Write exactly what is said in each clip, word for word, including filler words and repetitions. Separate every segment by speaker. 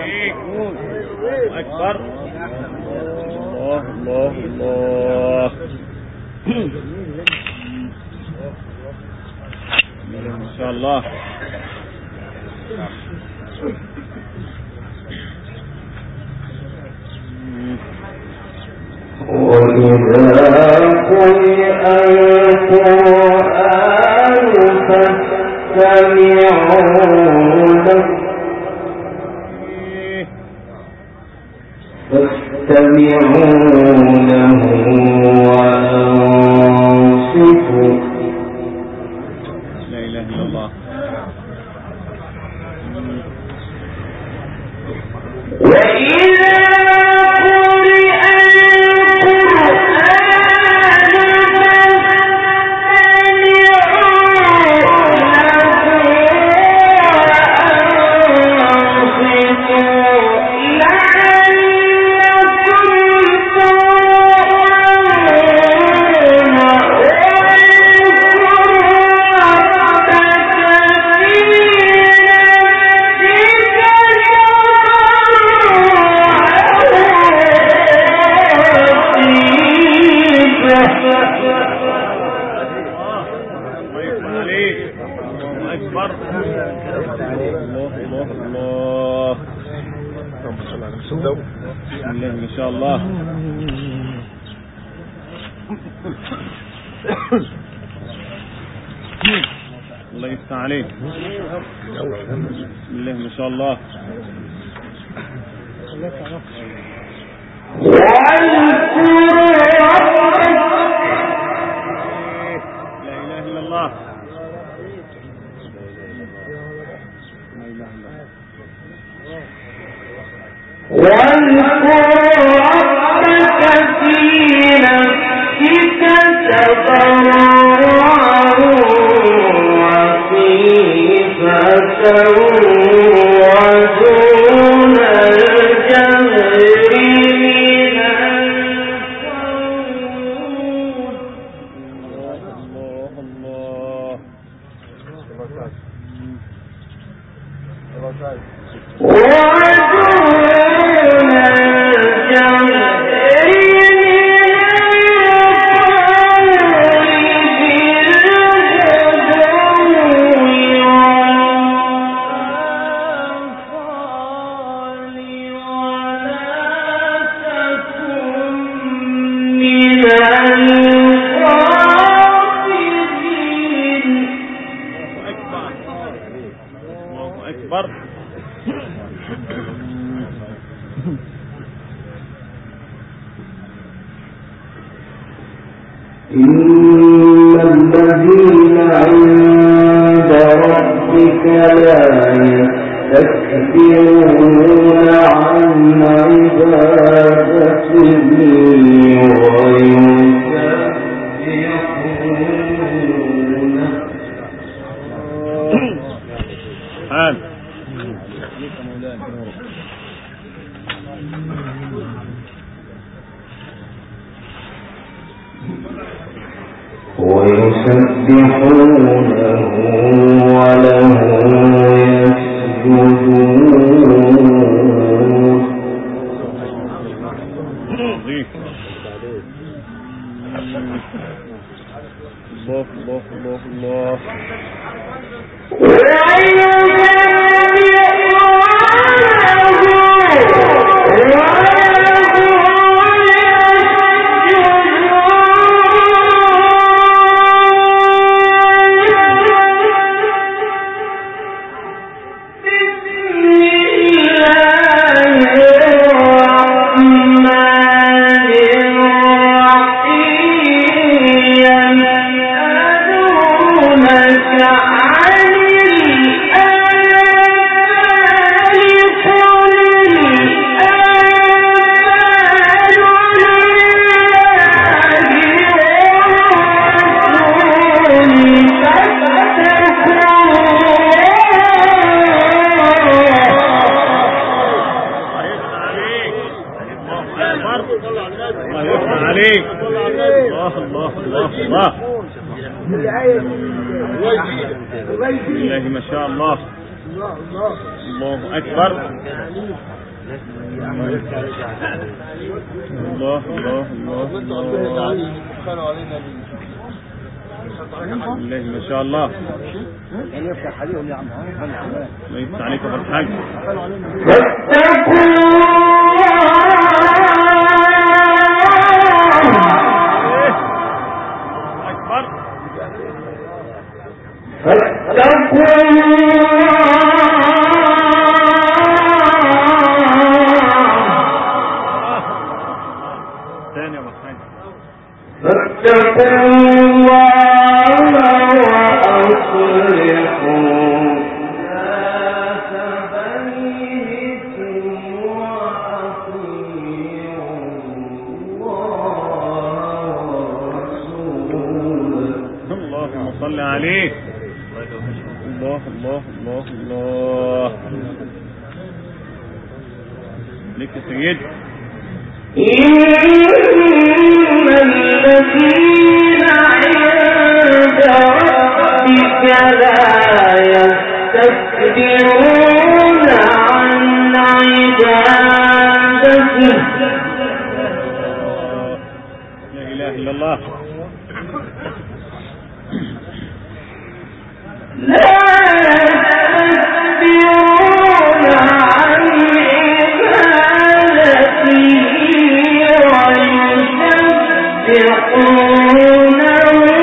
Speaker 1: أكبر. الله الله الله. إن شاء الله.
Speaker 2: وإذا قرئ القرآن فاستمعوا له فاستمعوا له وأنصتوا.
Speaker 1: لا إله إلا الله.
Speaker 2: وإذا
Speaker 1: إن شاء الله. الله يفتح عليك. بسم الله ما شاء الله. لا إله إلا الله.
Speaker 2: واذكر ربك في نفسك تضرعا وخيفة ودون الجهر من القول. الله
Speaker 1: أكبر.
Speaker 2: إن الذين عند ربك لا يستكبرون عن عبادته ويسبحونه.
Speaker 1: حال
Speaker 2: ويسبحونه وله يسجدون.
Speaker 1: الله الله الله الله. الله ما شاء الله. الله أكبر. الله الله الله الله. الله ما شاء الله. الله يفتح عليهم يا عم. الله يفتح عليك يا فرحان. أكبر. ثاني يا فرحان. فاتقوا صل عليه. الله الله الله الله. لك يا سيد. إن الذين عند ربك لا يستكبرون عن عبادته. لا إله إلا الله. لا يستكبرون عن عبادته ويسبحونه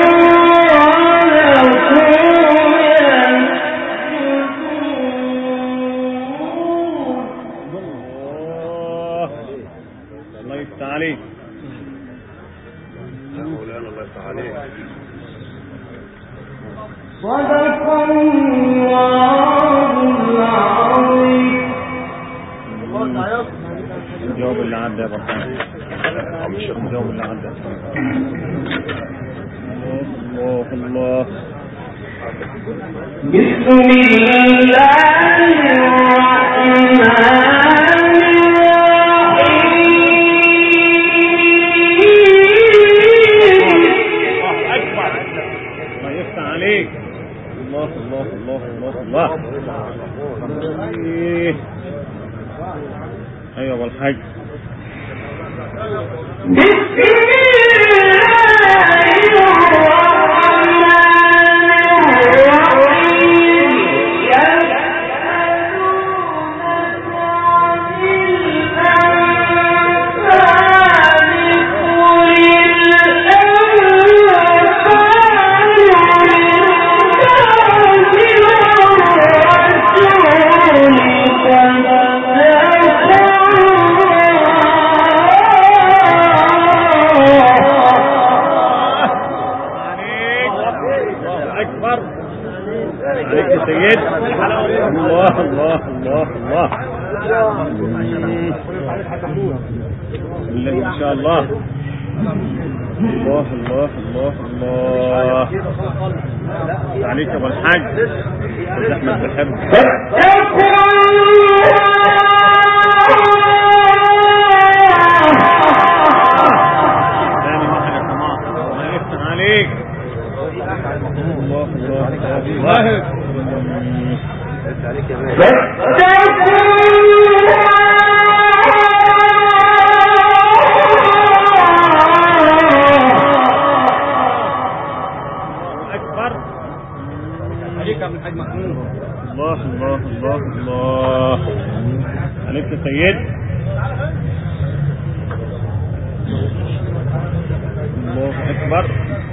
Speaker 1: وله يسجدون. الله يفتح عليك. مولانا الله يفتح عليك. صدق الله العظيم. الجواب اللي عدى يا بركان. الجواب اللي عدى. الله الله. بسم الله الرحمن عليك. الله الله الله الله الله. ايوه والحاج. بسم سيد. الله الله الله الله. بالله ما شاء الله. الله الله الله الله. عليك يا ابو الحاج. احمد بحب. ثاني واحد يا جماعه. الله يفتح عليك. الله الله الله. عليك يا باشا. أكبر. عليك يا ابن الحاج محمود. الله الله الله الله. عليك يا سيد. الله أكبر.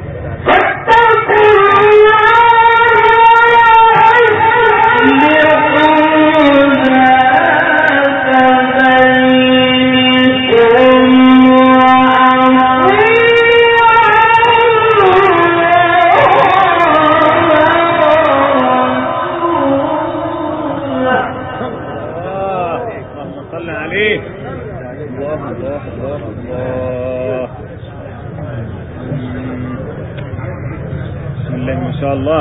Speaker 1: ما شاء الله.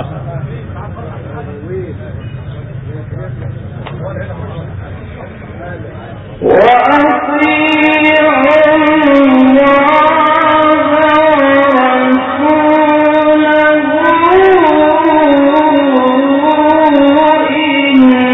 Speaker 1: وأطيعوا الله ورسوله إن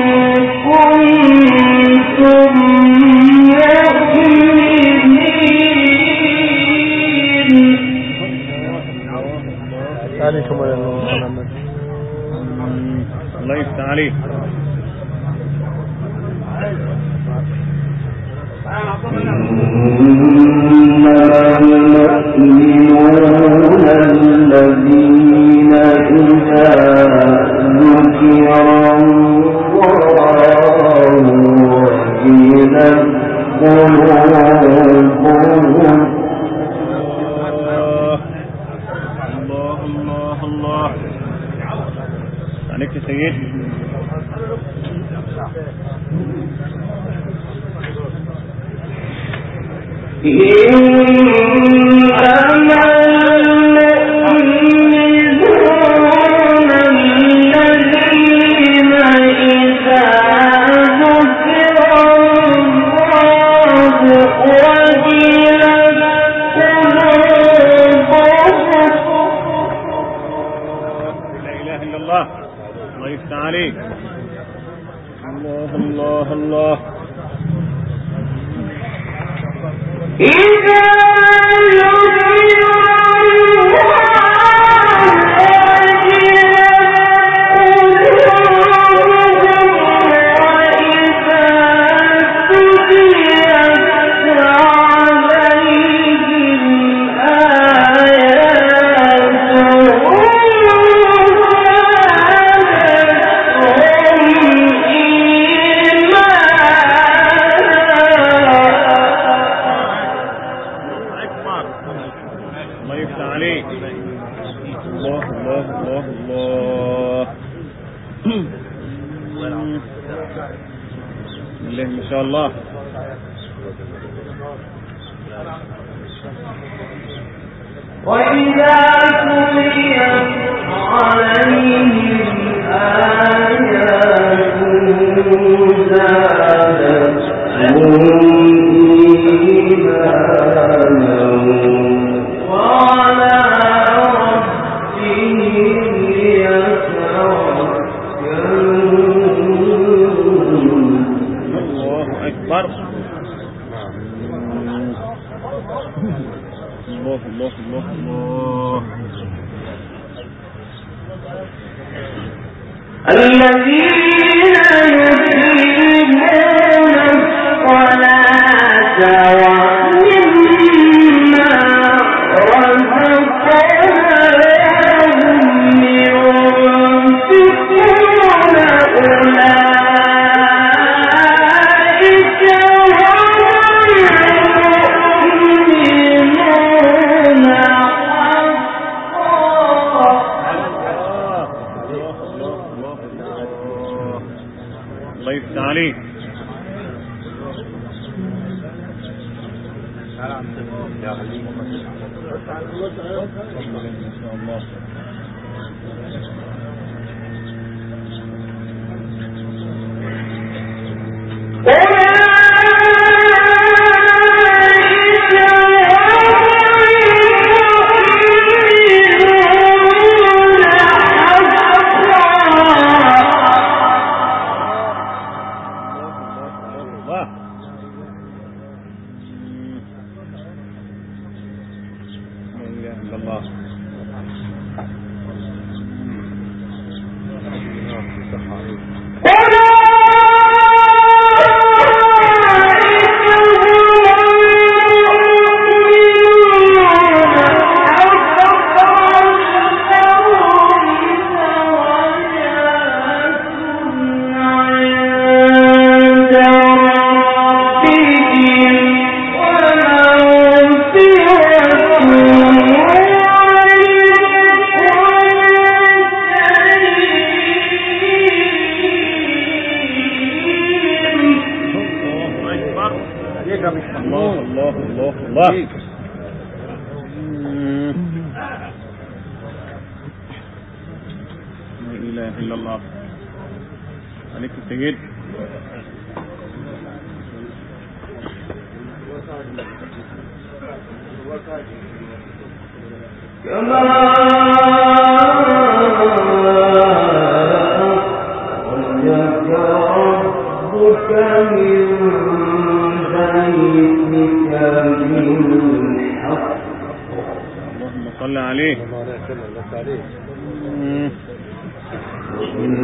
Speaker 2: المؤمنون الذين إذا ذكر الله وجلت قلوبهم.
Speaker 1: الله الله الله عليك يا سيد.
Speaker 2: إنما المؤمنون الذين إذا ذكر الله وجلت قلوبهم.
Speaker 1: لا إله إلا الله. الله يفتح عليك. الله الله الله.
Speaker 2: إذا
Speaker 1: ما شاء الله.
Speaker 2: وإذا تليت عليهم آياته زادتهم إيمانا وعلى ربهم يتوكلون.
Speaker 1: الله أكبر. الله الله الله الله.
Speaker 2: الذين يقيمون الصلاة ومما رزقناهم ينفقون أولئك
Speaker 1: الله يفتح عليك. الله الله الله الله. لا إله إلا الله. عليك السجد.
Speaker 2: كما أخرجك ربك من بيتك بالحق.
Speaker 1: اللهم صل عليه.
Speaker 2: إن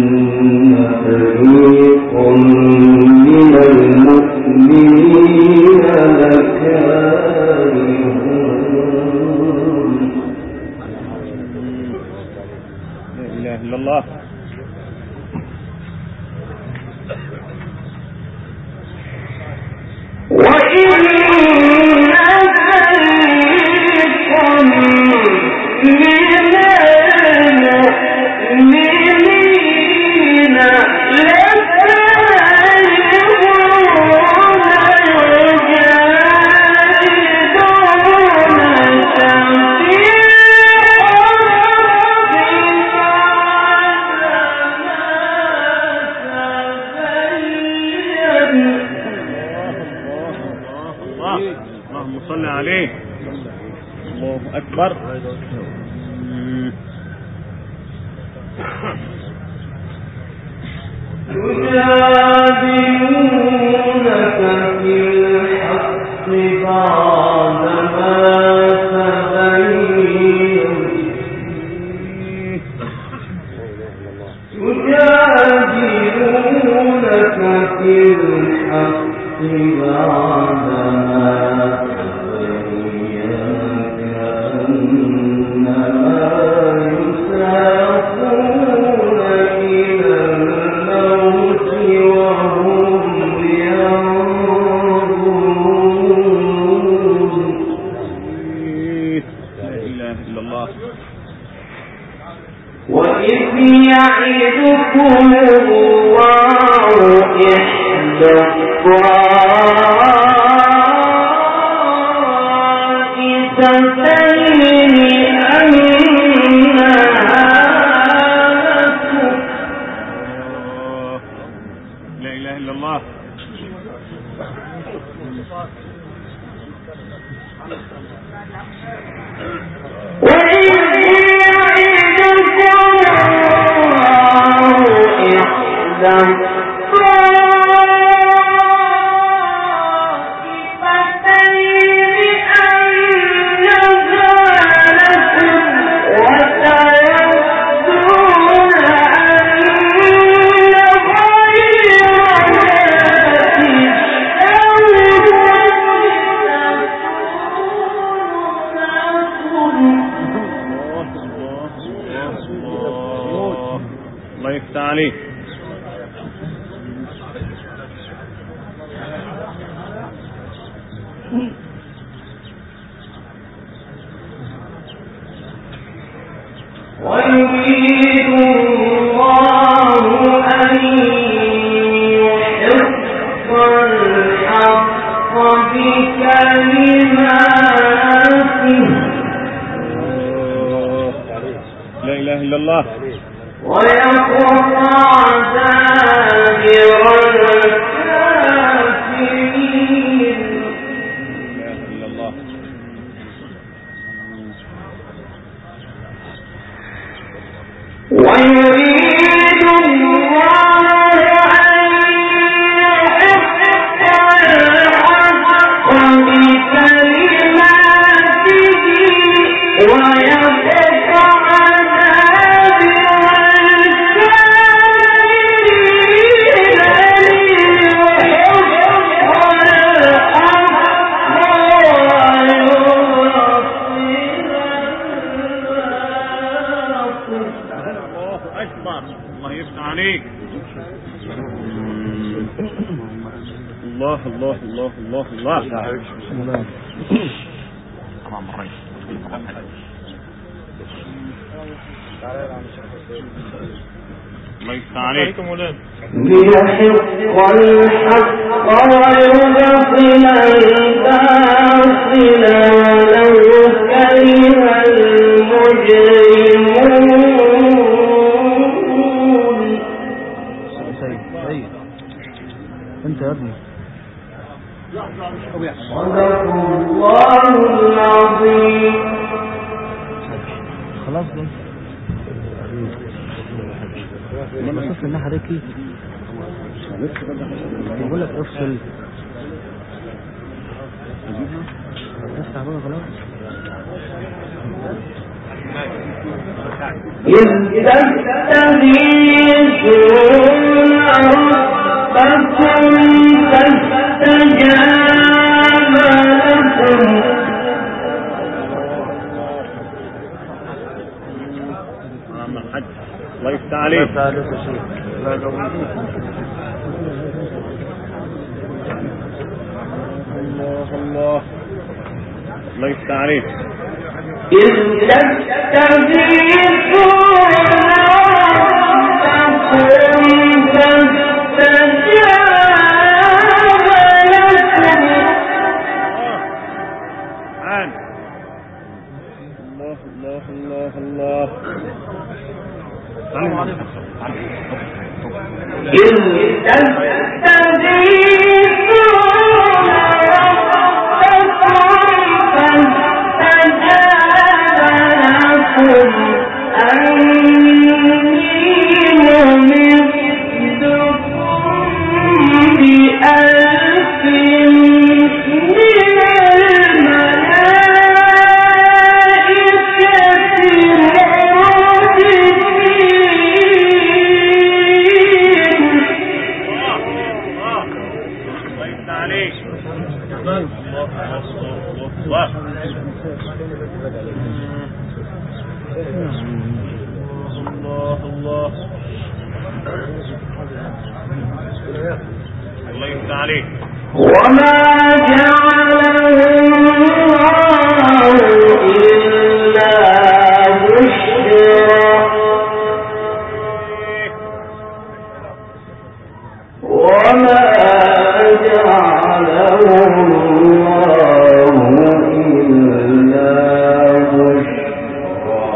Speaker 2: فريقا من المؤمنين لكارهون.
Speaker 1: الله اللهم صل عليه. الله أكبر.
Speaker 2: يجادلونك في الحق بعدما تبين يجادلونك في الحق بعدما تبين كأنما يساقون إلى الموت وهم ينظرون.
Speaker 1: لا إله إلا الله.
Speaker 2: وإذ يعدكم الله إحدى الطائفتين أنها لكم.
Speaker 1: لا إله إلا الله.
Speaker 2: وإذ يعدكم الله إحدى
Speaker 1: الله يفتح عليك.
Speaker 2: ويريد الله أن يحق الحق بكلماته
Speaker 1: لا إله إلا الله.
Speaker 2: ويقطع دابر الكافرين.
Speaker 1: لا إله إلا الله.
Speaker 2: ويريد الله أن يحق الحق بكلماته ويقطع
Speaker 1: الله يفتح عليك. الله الله الله الله الله. الله يفتح عليك.
Speaker 2: ليحق الحق ويبطل الباطل ولو كره المجرمون.
Speaker 3: سيد سيد انت يا ابني.
Speaker 2: صدق الله العظيم.
Speaker 3: خلاص ده بص الناحية دي كيف بقول لك افصل افتح بقى خلاص.
Speaker 2: إذ تستغيثون ربكم فاستجاب لكم
Speaker 1: الله يفتح عليك. الله الله الله يفتح عليك.
Speaker 2: إذ تستغيثون ربكم فاستجاب لكم.
Speaker 1: عن الله الله الله الله. السلام عليكم.
Speaker 2: إذ تستغيثون ربكم
Speaker 1: الله الله الله يفتح عليك.
Speaker 2: وما جعله الله إلا بشرى وما جعله الله إلا بشرى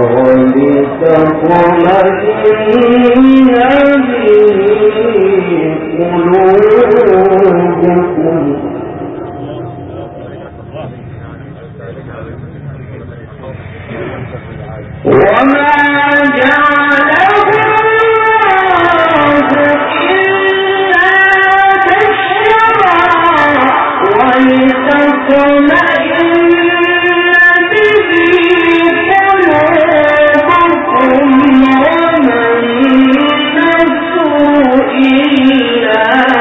Speaker 2: ولتطمئن به قلوبكم وما جعله الله إلا بشرى ولتطمئن به قلوبكم وما النصر إلا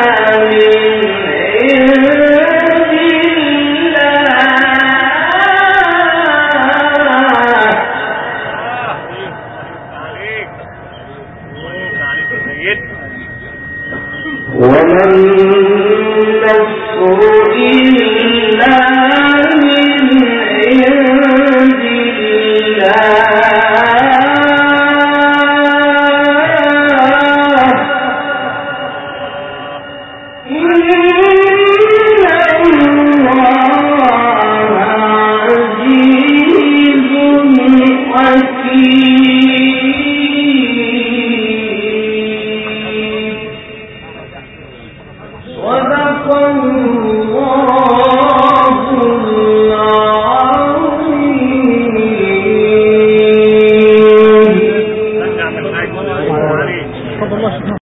Speaker 2: وما النصر إلا من عند الله إن الله عزيز حكيم صدق الله العظيم.